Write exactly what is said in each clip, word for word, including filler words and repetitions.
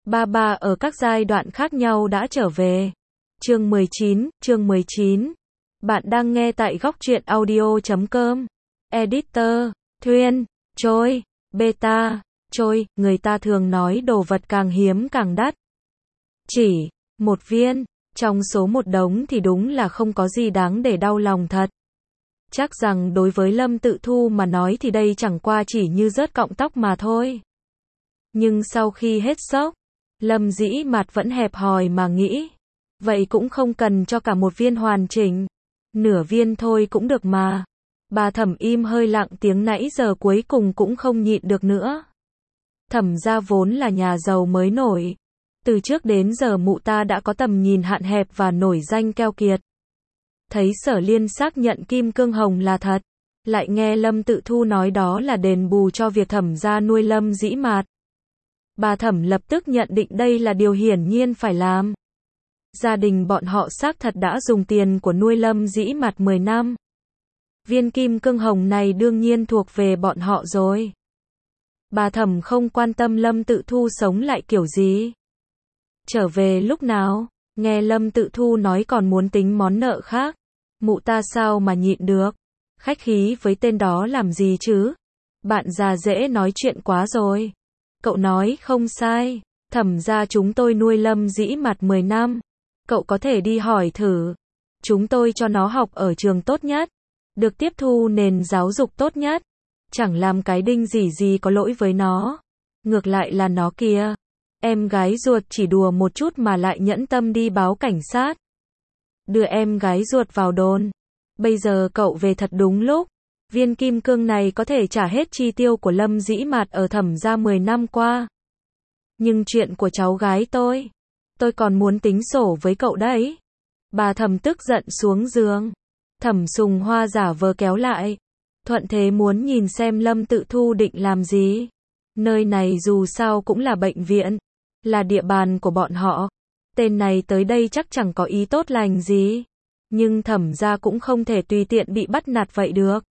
Ba ba ở các giai đoạn khác nhau đã trở về. Chương mười chín, chương mười chín. Bạn đang nghe tại góc truyện audio chấm com. Editor, Thuyên, Trôi, Beta, Trôi, người ta thường nói đồ vật càng hiếm càng đắt. Chỉ một viên, trong số một đống thì đúng là không có gì đáng để đau lòng thật. Chắc rằng đối với Lâm Tự Thu mà nói thì đây chẳng qua chỉ như rớt cọng tóc mà thôi. Nhưng sau khi hết sốc, Lâm Dĩ Mạt vẫn hẹp hòi mà nghĩ. Vậy cũng không cần cho cả một viên hoàn chỉnh. Nửa viên thôi cũng được mà. Bà Thẩm im hơi lặng tiếng nãy giờ cuối cùng cũng không nhịn được nữa. Thẩm gia vốn là nhà giàu mới nổi. Từ trước đến giờ mụ ta đã có tầm nhìn hạn hẹp và nổi danh keo kiệt. Thấy Sở Liên xác nhận kim cương hồng là thật. Lại nghe Lâm Tự Thu nói đó là đền bù cho việc Thẩm gia nuôi Lâm Dĩ Mạt. Bà Thẩm lập tức nhận định đây là điều hiển nhiên phải làm. Gia đình bọn họ xác thật đã dùng tiền của nuôi Lâm Dĩ Mạt mười năm. Viên kim cương hồng này đương nhiên thuộc về bọn họ rồi. Bà Thẩm không quan tâm Lâm Tự Thu sống lại kiểu gì. Trở về lúc nào, nghe Lâm Tự Thu nói còn muốn tính món nợ khác. Mụ ta sao mà nhịn được. Khách khí với tên đó làm gì chứ. Bạn già dễ nói chuyện quá rồi. Cậu nói không sai. Thẩm gia chúng tôi nuôi Lâm Dĩ Mạt mười năm. Cậu có thể đi hỏi thử. Chúng tôi cho nó học ở trường tốt nhất. Được tiếp thu nền giáo dục tốt nhất. Chẳng làm cái đinh gì gì có lỗi với nó. Ngược lại là nó kìa. Em gái ruột chỉ đùa một chút mà lại nhẫn tâm đi báo cảnh sát. Đưa em gái ruột vào đồn. Bây giờ cậu về thật đúng lúc. Viên kim cương này có thể trả hết chi tiêu của Lâm Dĩ Mạt ở Thẩm gia mười năm qua. Nhưng chuyện của cháu gái tôi, tôi còn muốn tính sổ với cậu đấy. Bà Thẩm tức giận xuống giường. Thẩm Sùng Hoa giả vờ kéo lại. Thuận thế muốn nhìn xem Lâm Tự Thu định làm gì. Nơi này dù sao cũng là bệnh viện, là địa bàn của bọn họ. Tên này tới đây chắc chẳng có ý tốt lành gì. Nhưng Thẩm gia cũng không thể tùy tiện bị bắt nạt vậy được.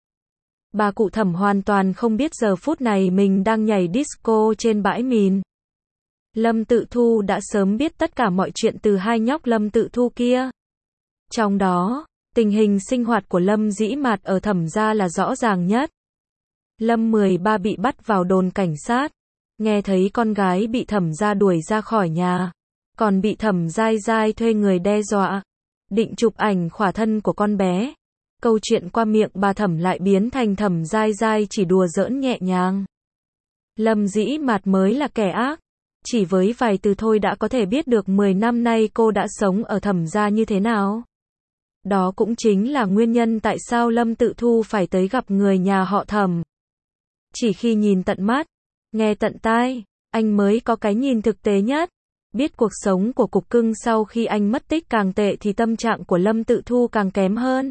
Bà cụ Thẩm hoàn toàn không biết giờ phút này mình đang nhảy disco trên bãi mìn. Lâm Tự Thu đã sớm biết tất cả mọi chuyện từ hai nhóc Lâm Tự Thu kia. Trong đó, tình hình sinh hoạt của Lâm Dĩ Mạt ở Thẩm gia là rõ ràng nhất. Lâm mười ba bị bắt vào đồn cảnh sát. Nghe thấy con gái bị Thẩm gia đuổi ra khỏi nhà. Còn bị Thẩm Giai Giai thuê người đe dọa. Định chụp ảnh khỏa thân của con bé. Câu chuyện qua miệng bà Thẩm lại biến thành Thẩm Giai Giai chỉ đùa giỡn nhẹ nhàng. Lâm Dĩ Mạt mới là kẻ ác. Chỉ với vài từ thôi đã có thể biết được mười năm nay cô đã sống ở Thẩm gia như thế nào. Đó cũng chính là nguyên nhân tại sao Lâm Tự Thu phải tới gặp người nhà họ Thẩm. Chỉ khi nhìn tận mắt, nghe tận tai, anh mới có cái nhìn thực tế nhất. Biết cuộc sống của cục cưng sau khi anh mất tích càng tệ thì tâm trạng của Lâm Tự Thu càng kém hơn.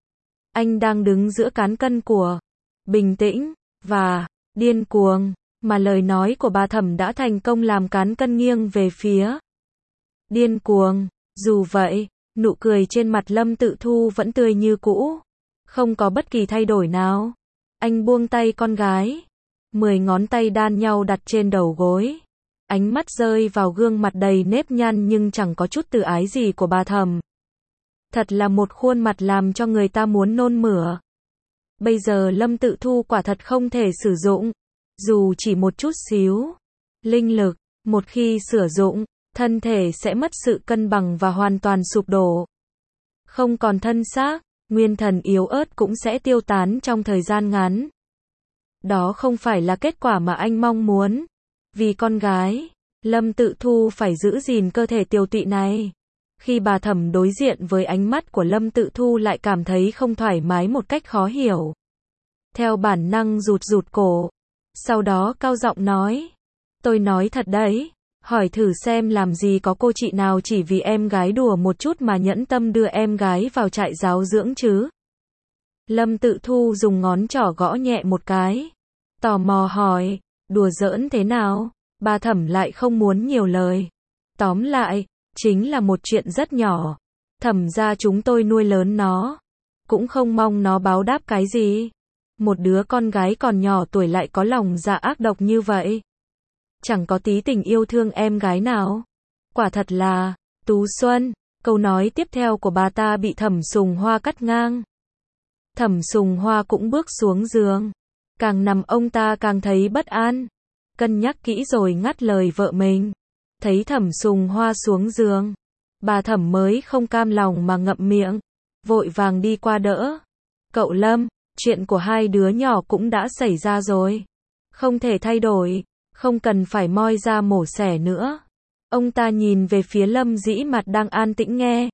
Anh đang đứng giữa cán cân của bình tĩnh và điên cuồng, mà lời nói của bà Thẩm đã thành công làm cán cân nghiêng về phía điên cuồng. Dù vậy, nụ cười trên mặt Lâm Tự Thu vẫn tươi như cũ, không có bất kỳ thay đổi nào. Anh buông tay con gái, mười ngón tay đan nhau đặt trên đầu gối. Ánh mắt rơi vào gương mặt đầy nếp nhăn nhưng chẳng có chút từ ái gì của bà Thẩm. Thật là một khuôn mặt làm cho người ta muốn nôn mửa. Bây giờ Lâm Tự Thu quả thật không thể sử dụng, dù chỉ một chút xíu, linh lực. Một khi sử dụng, thân thể sẽ mất sự cân bằng và hoàn toàn sụp đổ. Không còn thân xác, nguyên thần yếu ớt cũng sẽ tiêu tán trong thời gian ngắn. Đó không phải là kết quả mà anh mong muốn. Vì con gái, Lâm Tự Thu phải giữ gìn cơ thể tiều tụy này. Khi bà Thẩm đối diện với ánh mắt của Lâm Tự Thu lại cảm thấy không thoải mái một cách khó hiểu. Theo bản năng rụt rụt cổ. Sau đó cao giọng nói. Tôi nói thật đấy. Hỏi thử xem làm gì có cô chị nào chỉ vì em gái đùa một chút mà nhẫn tâm đưa em gái vào trại giáo dưỡng chứ. Lâm Tự Thu dùng ngón trỏ gõ nhẹ một cái. Tò mò hỏi. Đùa giỡn thế nào? Bà Thẩm lại không muốn nhiều lời. Tóm lại, chính là một chuyện rất nhỏ. Thẩm gia chúng tôi nuôi lớn nó. Cũng không mong nó báo đáp cái gì. Một đứa con gái còn nhỏ tuổi lại có lòng dạ ác độc như vậy. chẳng có tí tình yêu thương em gái nào. Quả thật là, Tú Xuân. Câu nói tiếp theo của bà ta bị Thẩm Sùng Hoa cắt ngang. Thẩm Sùng Hoa cũng bước xuống giường. Càng nằm ông ta càng thấy bất an. Cân nhắc kỹ rồi ngắt lời vợ mình. Thấy Thẩm Sùng Hoa xuống giường, bà Thẩm mới không cam lòng mà ngậm miệng, vội vàng đi qua đỡ. Cậu Lâm, chuyện của hai đứa nhỏ cũng đã xảy ra rồi. Không thể thay đổi, không cần phải moi ra mổ xẻ nữa. Ông ta nhìn về phía Lâm Dĩ Mặt đang an tĩnh nghe.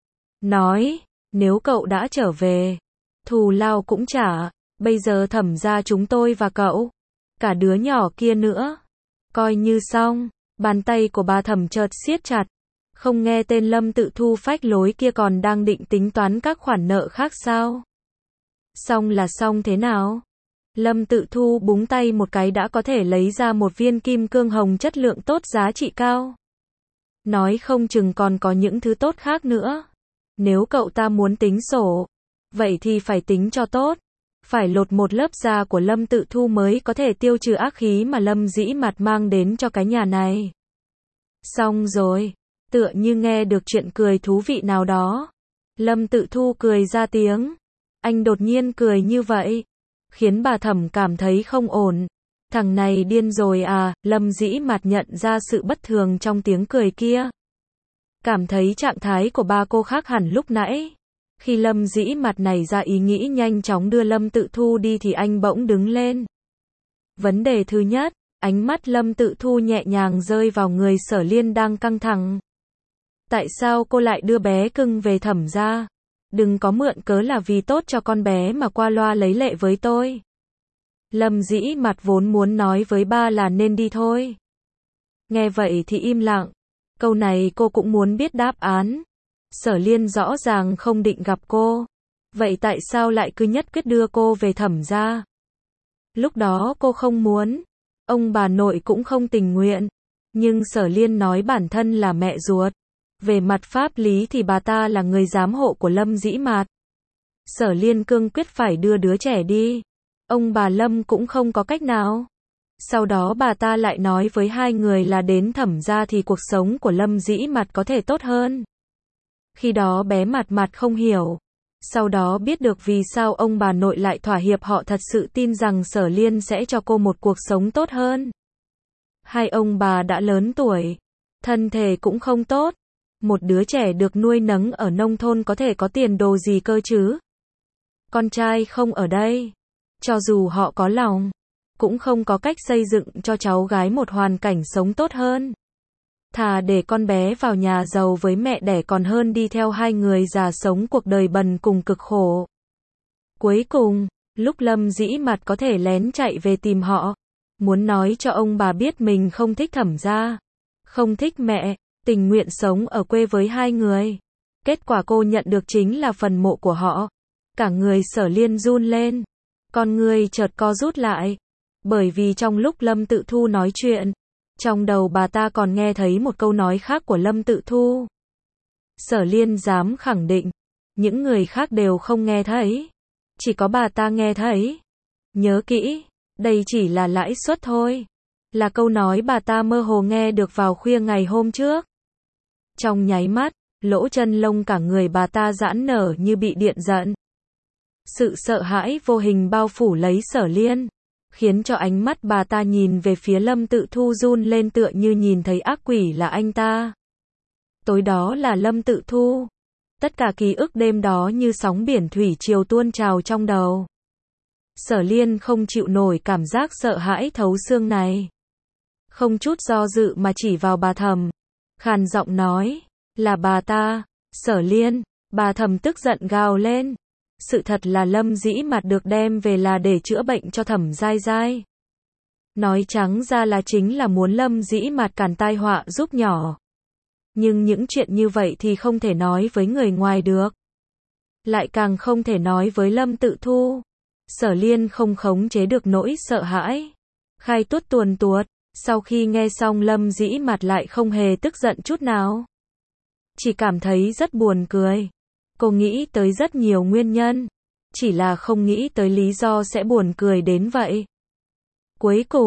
Nói, nếu cậu đã trở về, thù lao cũng trả, bây giờ Thẩm gia chúng tôi và cậu, cả đứa nhỏ kia nữa, coi như xong. Bàn tay của bà Thẩm chợt siết chặt. Không nghe tên Lâm Tự Thu phách lối kia còn đang định tính toán các khoản nợ khác sao? Xong là xong thế nào? Lâm Tự Thu búng tay một cái đã có thể lấy ra một viên kim cương hồng chất lượng tốt giá trị cao. Nói không chừng còn có những thứ tốt khác nữa. Nếu cậu ta muốn tính sổ, vậy thì phải tính cho tốt. Phải lột một lớp da của Lâm Tự Thu mới có thể tiêu trừ ác khí mà Lâm Dĩ Mặt mang đến cho cái nhà này. Xong rồi, tựa như nghe được chuyện cười thú vị nào đó. Lâm Tự Thu cười ra tiếng. Anh đột nhiên cười như vậy, khiến bà Thẩm cảm thấy không ổn. Thằng này điên rồi à? Lâm Dĩ Mặt nhận ra sự bất thường trong tiếng cười kia. Cảm thấy trạng thái của ba cô khác hẳn lúc nãy. Khi Lâm Dĩ Mặt này ra ý nghĩ nhanh chóng đưa Lâm Tự Thu đi thì anh bỗng đứng lên. Vấn đề thứ nhất, ánh mắt Lâm Tự Thu nhẹ nhàng rơi vào người Sở Liên đang căng thẳng. Tại sao cô lại đưa bé cưng về Thẩm gia? Đừng có mượn cớ là vì tốt cho con bé mà qua loa lấy lệ với tôi. Lâm Dĩ Mặt vốn muốn nói với ba là nên đi thôi. Nghe vậy thì im lặng. Câu này cô cũng muốn biết đáp án. Sở Liên rõ ràng không định gặp cô. Vậy tại sao lại cứ nhất quyết đưa cô về Thẩm gia? Lúc đó cô không muốn. Ông bà nội cũng không tình nguyện. Nhưng Sở Liên nói bản thân là mẹ ruột. Về mặt pháp lý thì bà ta là người giám hộ của Lâm Dĩ Mạt. Sở Liên cương quyết phải đưa đứa trẻ đi. Ông bà Lâm cũng không có cách nào. Sau đó bà ta lại nói với hai người là đến Thẩm gia thì cuộc sống của Lâm Dĩ Mạt có thể tốt hơn. Khi đó bé Mạt Mạt không hiểu. Sau đó biết được vì sao ông bà nội lại thỏa hiệp, họ thật sự tin rằng Sở Liên sẽ cho cô một cuộc sống tốt hơn. Hai ông bà đã lớn tuổi, thân thể cũng không tốt. Một đứa trẻ được nuôi nấng ở nông thôn có thể có tiền đồ gì cơ chứ? Con trai không ở đây. Cho dù họ có lòng, cũng không có cách xây dựng cho cháu gái một hoàn cảnh sống tốt hơn. Thà để con bé vào nhà giàu với mẹ đẻ còn hơn đi theo hai người già sống cuộc đời bần cùng cực khổ. Cuối cùng, lúc Lâm Dĩ Mặt có thể lén chạy về tìm họ, muốn nói cho ông bà biết mình không thích Thẩm gia, không thích mẹ, tình nguyện sống ở quê với hai người. Kết quả cô nhận được chính là phần mộ của họ. Cả người Sở Liên run lên. Con người chợt co rút lại. Bởi vì trong lúc Lâm Tự Thu nói chuyện, trong đầu bà ta còn nghe thấy một câu nói khác của Lâm Tự Thu. Sở Liên dám khẳng định, những người khác đều không nghe thấy. Chỉ có bà ta nghe thấy. Nhớ kỹ, đây chỉ là lãi suất thôi. Là câu nói bà ta mơ hồ nghe được vào khuya ngày hôm trước. Trong nháy mắt, lỗ chân lông cả người bà ta giãn nở như bị điện giận. Sự sợ hãi vô hình bao phủ lấy Sở Liên, khiến cho ánh mắt bà ta nhìn về phía Lâm Tự Thu run lên tựa như nhìn thấy ác quỷ là anh ta. Tối đó là Lâm Tự Thu. Tất cả ký ức đêm đó như sóng biển thủy triều tuôn trào trong đầu. Sở Liên không chịu nổi cảm giác sợ hãi thấu xương này. Không chút do dự mà chỉ vào bà Thẩm. Khàn giọng nói, là bà ta. Sở Liên, bà Thẩm tức giận gào lên. Sự thật là Lâm Dĩ Mặt được đem về là để chữa bệnh cho Thẩm Giai Giai. Nói trắng ra là chính là muốn Lâm Dĩ Mặt cản tai họa giúp nhỏ. Nhưng những chuyện như vậy thì không thể nói với người ngoài được. Lại càng không thể nói với Lâm Tự Thu. Sở Liên không khống chế được nỗi sợ hãi. Khai tuốt tuồn tuột. Sau khi nghe xong Lâm Dĩ Mặt lại không hề tức giận chút nào. Chỉ cảm thấy rất buồn cười. Cô nghĩ tới rất nhiều nguyên nhân. Chỉ là không nghĩ tới lý do sẽ buồn cười đến vậy. Cuối cùng,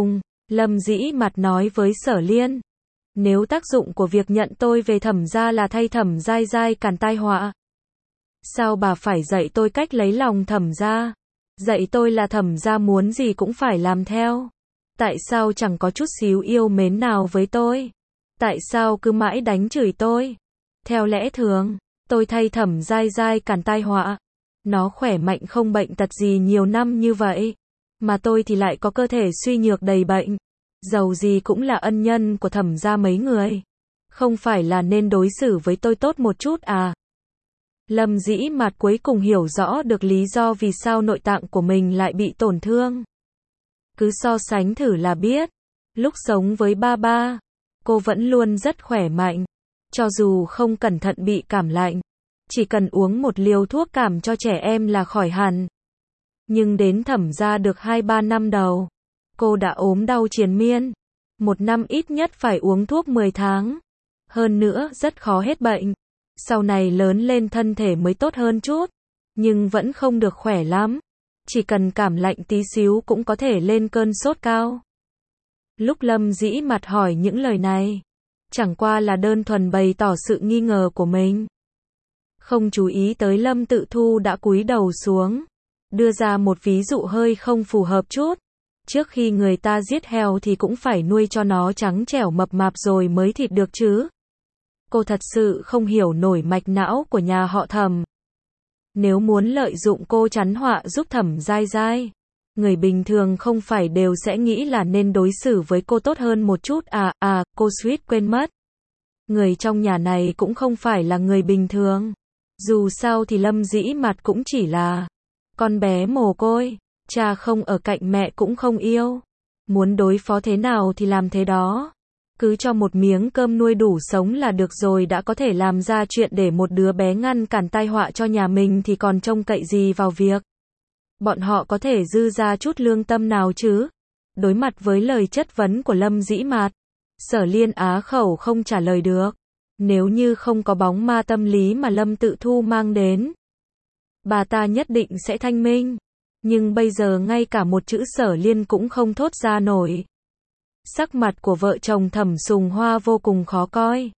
Lâm Dĩ Mạt nói với Sở Liên. Nếu tác dụng của việc nhận tôi về Thẩm gia là thay Thẩm Giai Giai cản tai họa, sao bà phải dạy tôi cách lấy lòng Thẩm gia? Dạy tôi là Thẩm gia muốn gì cũng phải làm theo. Tại sao chẳng có chút xíu yêu mến nào với tôi? Tại sao cứ mãi đánh chửi tôi? Theo lẽ thường, tôi thay Thẩm Giai Giai cản tai họa. Nó khỏe mạnh không bệnh tật gì nhiều năm như vậy. Mà tôi thì lại có cơ thể suy nhược đầy bệnh. Dầu gì cũng là ân nhân của Thẩm gia mấy người. Không phải là nên đối xử với tôi tốt một chút à? Lâm Dĩ Mạt cuối cùng hiểu rõ được lý do vì sao nội tạng của mình lại bị tổn thương. Cứ so sánh thử là biết. Lúc sống với ba ba, cô vẫn luôn rất khỏe mạnh. Cho dù không cẩn thận bị cảm lạnh, chỉ cần uống một liều thuốc cảm cho trẻ em là khỏi hẳn. Nhưng đến Thẩm gia được hai ba năm đầu, cô đã ốm đau triền miên. Một năm ít nhất phải uống thuốc mười tháng. Hơn nữa rất khó hết bệnh. Sau này lớn lên thân thể mới tốt hơn chút. Nhưng vẫn không được khỏe lắm. Chỉ cần cảm lạnh tí xíu cũng có thể lên cơn sốt cao. Lúc Lâm Dĩ Mạt hỏi những lời này, chẳng qua là đơn thuần bày tỏ sự nghi ngờ của mình. Không chú ý tới Lâm Tự Thu đã cúi đầu xuống. Đưa ra một ví dụ hơi không phù hợp chút. Trước khi người ta giết heo thì cũng phải nuôi cho nó trắng trẻo mập mạp rồi mới thịt được chứ. Cô thật sự không hiểu nổi mạch não của nhà họ Thẩm. Nếu muốn lợi dụng cô chắn họa giúp Thẩm Giai Giai, người bình thường không phải đều sẽ nghĩ là nên đối xử với cô tốt hơn một chút à, à, cô suýt quên mất. Người trong nhà này cũng không phải là người bình thường. Dù sao thì Lâm Dĩ Mạt cũng chỉ là con bé mồ côi, cha không ở cạnh mẹ cũng không yêu. Muốn đối phó thế nào thì làm thế đó. Cứ cho một miếng cơm nuôi đủ sống là được rồi, đã có thể làm ra chuyện để một đứa bé ngăn cản tai họa cho nhà mình thì còn trông cậy gì vào việc. Bọn họ có thể dư ra chút lương tâm nào chứ? Đối mặt với lời chất vấn của Lâm Dĩ Mạt, Sở Liên á khẩu không trả lời được. Nếu như không có bóng ma tâm lý mà Lâm Tự Thu mang đến, bà ta nhất định sẽ thanh minh. Nhưng bây giờ ngay cả một chữ Sở Liên cũng không thốt ra nổi. Sắc mặt của vợ chồng Thẩm Sùng Hoa vô cùng khó coi.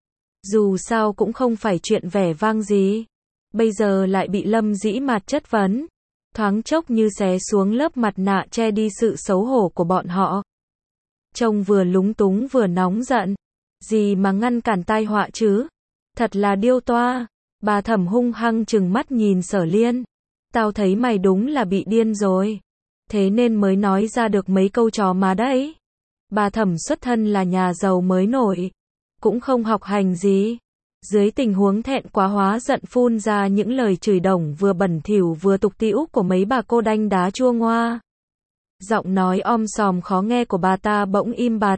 Dù sao cũng không phải chuyện vẻ vang gì. Bây giờ lại bị Lâm Dĩ Mạt chất vấn. Thoáng chốc như xé xuống lớp mặt nạ che đi sự xấu hổ của bọn họ. Trông vừa lúng túng vừa nóng giận. Gì mà ngăn cản tai họa chứ? Thật là điêu toa. Bà Thẩm hung hăng trừng mắt nhìn Sở Liên. Tao thấy mày đúng là bị điên rồi. Thế nên mới nói ra được mấy câu chó má đấy. Bà Thẩm xuất thân là nhà giàu mới nổi. Cũng không học hành gì. Dưới tình huống thẹn quá hóa giận phun ra những lời chửi đồng vừa bẩn thỉu vừa tục tĩu của mấy bà cô đanh đá chua ngoa. Giọng nói om sòm khó nghe của bà ta bỗng im bặt.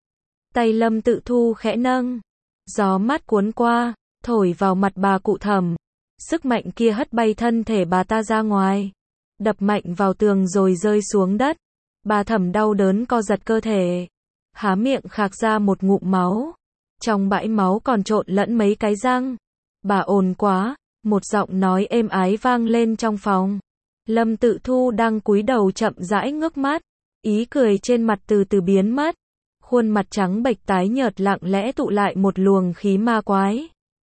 Tay Lâm Tự Thu khẽ nâng. Gió mát cuốn qua, thổi vào mặt bà cụ Thẩm. Sức mạnh kia hất bay thân thể bà ta ra ngoài. Đập mạnh vào tường rồi rơi xuống đất. Bà Thẩm đau đớn co giật cơ thể. Há miệng khạc ra một ngụm máu. Trong bãi máu còn trộn lẫn mấy cái răng. Bà ồn quá. Một giọng nói êm ái vang lên trong phòng. Lâm Tự Thu đang cúi đầu chậm rãi ngước mắt. Ý cười trên mặt từ từ biến mất. Khuôn mặt trắng bệch tái nhợt lặng lẽ tụ lại một luồng khí ma quái.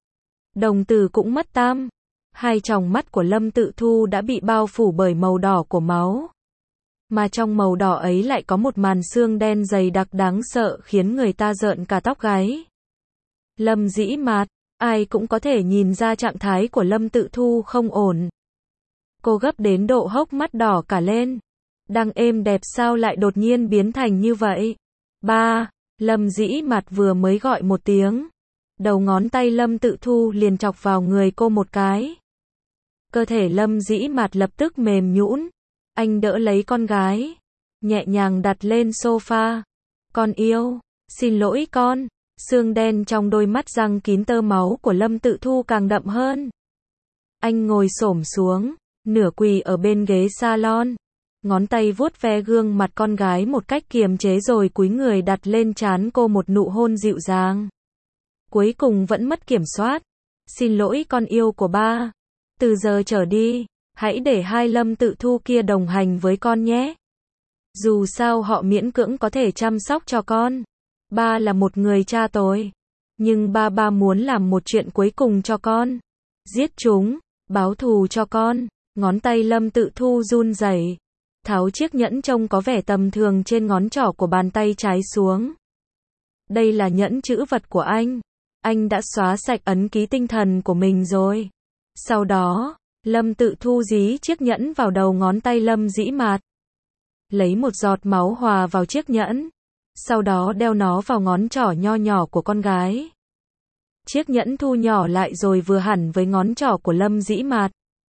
Đồng tử cũng mất tam. Hai tròng mắt của Lâm Tự Thu đã bị bao phủ bởi màu đỏ của máu. Mà trong màu đỏ ấy lại có một màn xương đen dày đặc đáng sợ khiến người ta rợn cả tóc gáy. Lâm Dĩ Mạt, ai cũng có thể nhìn ra trạng thái của Lâm Tự Thu không ổn. Cô gấp đến độ hốc mắt đỏ cả lên. Đang êm đẹp sao lại đột nhiên biến thành như vậy? Ba, Lâm Dĩ Mạt vừa mới gọi một tiếng. Đầu ngón tay Lâm Tự Thu liền chọc vào người cô một cái. Cơ thể Lâm Dĩ Mạt lập tức mềm nhũn. Anh đỡ lấy con gái, nhẹ nhàng đặt lên sofa. Con yêu, xin lỗi con. Xương đen trong đôi mắt răng kín tơ máu của Lâm Tự Thu càng đậm hơn. Anh ngồi xổm xuống, nửa quỳ ở bên ghế salon. Ngón tay vuốt ve gương mặt con gái một cách kiềm chế rồi cúi người đặt lên trán cô một nụ hôn dịu dàng. Cuối cùng vẫn mất kiểm soát. Xin lỗi con yêu của ba. Từ giờ trở đi, hãy để hai Lâm Tự Thu kia đồng hành với con nhé. Dù sao họ miễn cưỡng có thể chăm sóc cho con. Ba là một người cha tồi. Nhưng ba ba muốn làm một chuyện cuối cùng cho con. Giết chúng, báo thù cho con. Ngón tay Lâm Tự Thu run rẩy, tháo chiếc nhẫn trông có vẻ tầm thường trên ngón trỏ của bàn tay trái xuống. Đây là nhẫn trữ vật của anh. Anh đã xóa sạch ấn ký tinh thần của mình rồi. Sau đó, Lâm Tự Thu dí chiếc nhẫn vào đầu ngón tay Lâm Dĩ Mạt. Lấy một giọt máu hòa vào chiếc nhẫn. Sau đó đeo nó vào ngón trỏ nho nhỏ của con gái. Chiếc nhẫn thu nhỏ lại rồi vừa hẳn với ngón trỏ của Lâm Dĩ Mạt.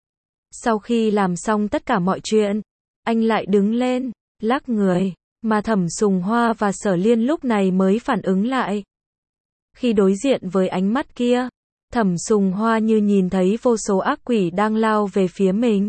Sau khi làm xong tất cả mọi chuyện, anh lại đứng lên, lắc người, mà Thẩm Sùng Hoa và Sở Liên lúc này mới phản ứng lại. Khi đối diện với ánh mắt kia, Thẩm Sùng Hoa như nhìn thấy vô số ác quỷ đang lao về phía mình.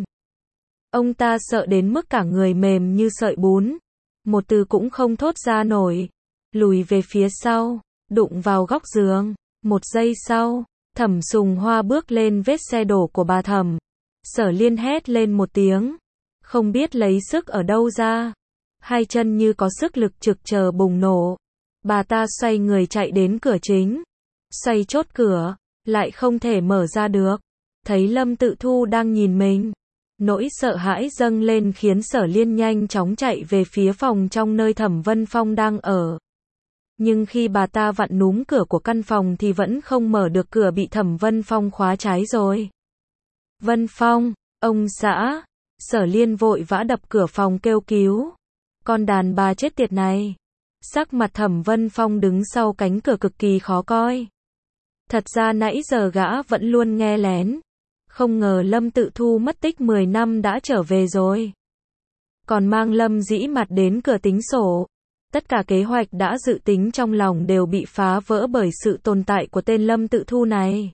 Ông ta sợ đến mức cả người mềm như sợi bún, một từ cũng không thốt ra nổi, lùi về phía sau, đụng vào góc giường. Một giây sau, Thẩm Sùng Hoa bước lên vết xe đổ của bà Thẩm. Sở Liên hét lên một tiếng, không biết lấy sức ở đâu ra, hai chân như có sức lực trực chờ bùng nổ. Bà ta xoay người chạy đến cửa chính, xoay chốt cửa, lại không thể mở ra được. Thấy Lâm Tự Thu đang nhìn mình, nỗi sợ hãi dâng lên khiến Sở Liên nhanh chóng chạy về phía phòng trong nơi Thẩm Vân Phong đang ở. Nhưng khi bà ta vặn núm cửa của căn phòng thì vẫn không mở được, cửa bị Thẩm Vân Phong khóa trái rồi. Vân Phong, ông xã. Sở Liên vội vã đập cửa phòng kêu cứu. Con đàn bà chết tiệt này. Sắc mặt Thẩm Vân Phong đứng sau cánh cửa cực kỳ khó coi. Thật ra nãy giờ gã vẫn luôn nghe lén. Không ngờ Lâm Tự Thu mất tích mười năm đã trở về rồi. Còn mang Lâm Dĩ Mạt đến cửa tính sổ. Tất cả kế hoạch đã dự tính trong lòng đều bị phá vỡ bởi sự tồn tại của tên Lâm Tự Thu này.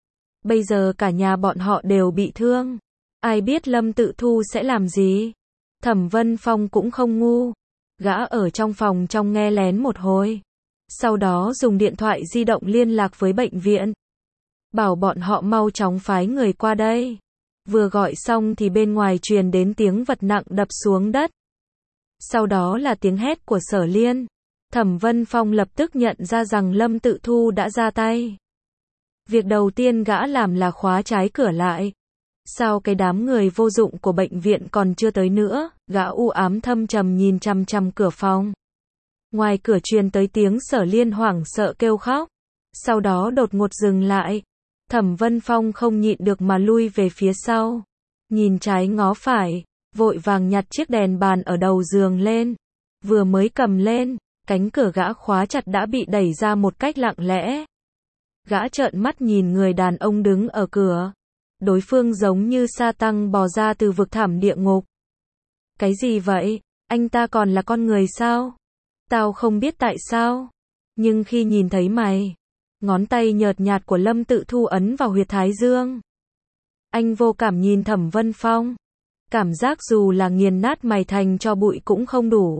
Bây giờ cả nhà bọn họ đều bị thương. Ai biết Lâm Tự Thu sẽ làm gì? Thẩm Vân Phong cũng không ngu. Gã ở trong phòng trong nghe lén một hồi. Sau đó dùng điện thoại di động liên lạc với bệnh viện. Bảo bọn họ mau chóng phái người qua đây. Vừa gọi xong thì bên ngoài truyền đến tiếng vật nặng đập xuống đất. Sau đó là tiếng hét của Sở Liên. Thẩm Vân Phong lập tức nhận ra rằng Lâm Tự Thu đã ra tay. Việc đầu tiên gã làm là khóa trái cửa lại. Sao cái đám người vô dụng của bệnh viện còn chưa tới nữa? Gã u ám thâm trầm nhìn chằm chằm cửa phòng. Ngoài cửa truyền tới tiếng Sở Liên hoảng sợ kêu khóc. Sau đó đột ngột dừng lại. Thẩm Vân Phong không nhịn được mà lui về phía sau. Nhìn trái ngó phải, vội vàng nhặt chiếc đèn bàn ở đầu giường lên. Vừa mới cầm lên, cánh cửa gã khóa chặt đã bị đẩy ra một cách lặng lẽ. Gã trợn mắt nhìn người đàn ông đứng ở cửa. Đối phương giống như sa tăng bò ra từ vực thẳm địa ngục. Cái gì vậy? Anh ta còn là con người sao? Tao không biết tại sao. Nhưng khi nhìn thấy mày, ngón tay nhợt nhạt của Lâm Tự Thu ấn vào huyệt thái dương. Anh vô cảm nhìn Thẩm Vân Phong. Cảm giác dù là nghiền nát mày thành cho bụi cũng không đủ.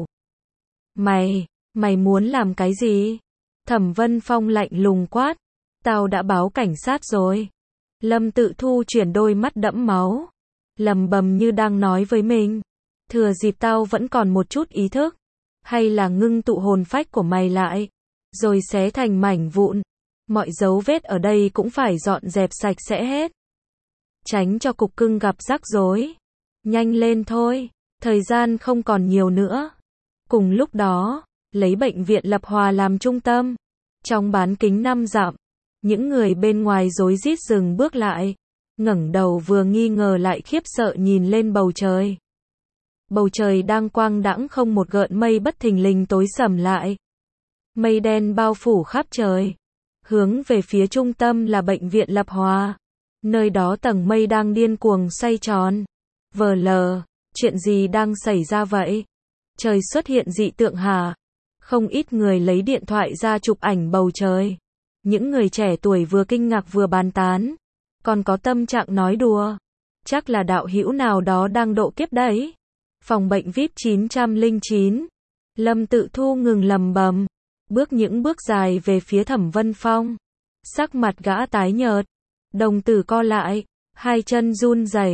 Mày, mày muốn làm cái gì? Thẩm Vân Phong lạnh lùng quát. Tao đã báo cảnh sát rồi. Lâm Tự Thu chuyển đôi mắt đẫm máu. Lầm bầm như đang nói với mình. Thừa dịp tao vẫn còn một chút ý thức. Hay là ngưng tụ hồn phách của mày lại. Rồi xé thành mảnh vụn. Mọi dấu vết ở đây cũng phải dọn dẹp sạch sẽ hết. Tránh cho cục cưng gặp rắc rối. Nhanh lên thôi. Thời gian không còn nhiều nữa. Cùng lúc đó, lấy bệnh viện Lập Hòa làm trung tâm. Trong bán kính năm dặm. Những người bên ngoài rối rít dừng bước lại, ngẩng đầu vừa nghi ngờ lại khiếp sợ nhìn lên bầu trời. Bầu trời đang quang đãng không một gợn mây, bất thình lình tối sầm lại. Mây đen bao phủ khắp trời. Hướng về phía trung tâm là bệnh viện Lập Hòa. Nơi đó tầng mây đang điên cuồng xoay tròn. Vờ lờ, chuyện gì đang xảy ra vậy? Trời xuất hiện dị tượng hả? Không ít người lấy điện thoại ra chụp ảnh bầu trời. Những người trẻ tuổi vừa kinh ngạc vừa bàn tán. Còn có tâm trạng nói đùa. Chắc là đạo hữu nào đó đang độ kiếp đấy. Phòng bệnh vi ai pi chín không chín. Lâm Tự Thu ngừng lầm bầm. Bước những bước dài về phía Thẩm Vân Phong. Sắc mặt gã tái nhợt. Đồng tử co lại. Hai chân run rẩy.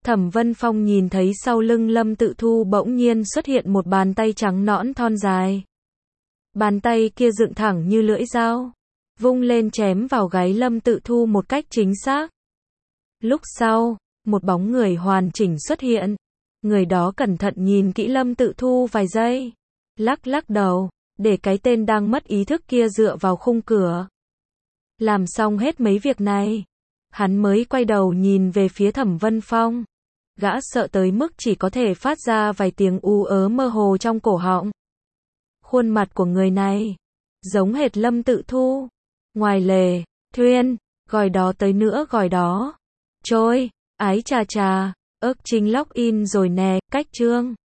Thẩm Vân Phong nhìn thấy sau lưng Lâm Tự Thu bỗng nhiên xuất hiện một bàn tay trắng nõn thon dài. Bàn tay kia dựng thẳng như lưỡi dao, vung lên chém vào gáy Lâm Tự Thu một cách chính xác. Lúc sau, một bóng người hoàn chỉnh xuất hiện. Người đó cẩn thận nhìn kỹ Lâm Tự Thu vài giây, lắc lắc đầu, để cái tên đang mất ý thức kia dựa vào khung cửa. Làm xong hết mấy việc này, hắn mới quay đầu nhìn về phía Thẩm Vân Phong. Gã sợ tới mức chỉ có thể phát ra vài tiếng ú ớ mơ hồ trong cổ họng. Khuôn mặt của người này giống hệt Lâm Tự Thu. Ngoài lề, Thuyên, gọi đó tới nữa gọi đó. Trôi, ái chà chà, ức chính log in rồi nè, cách chương.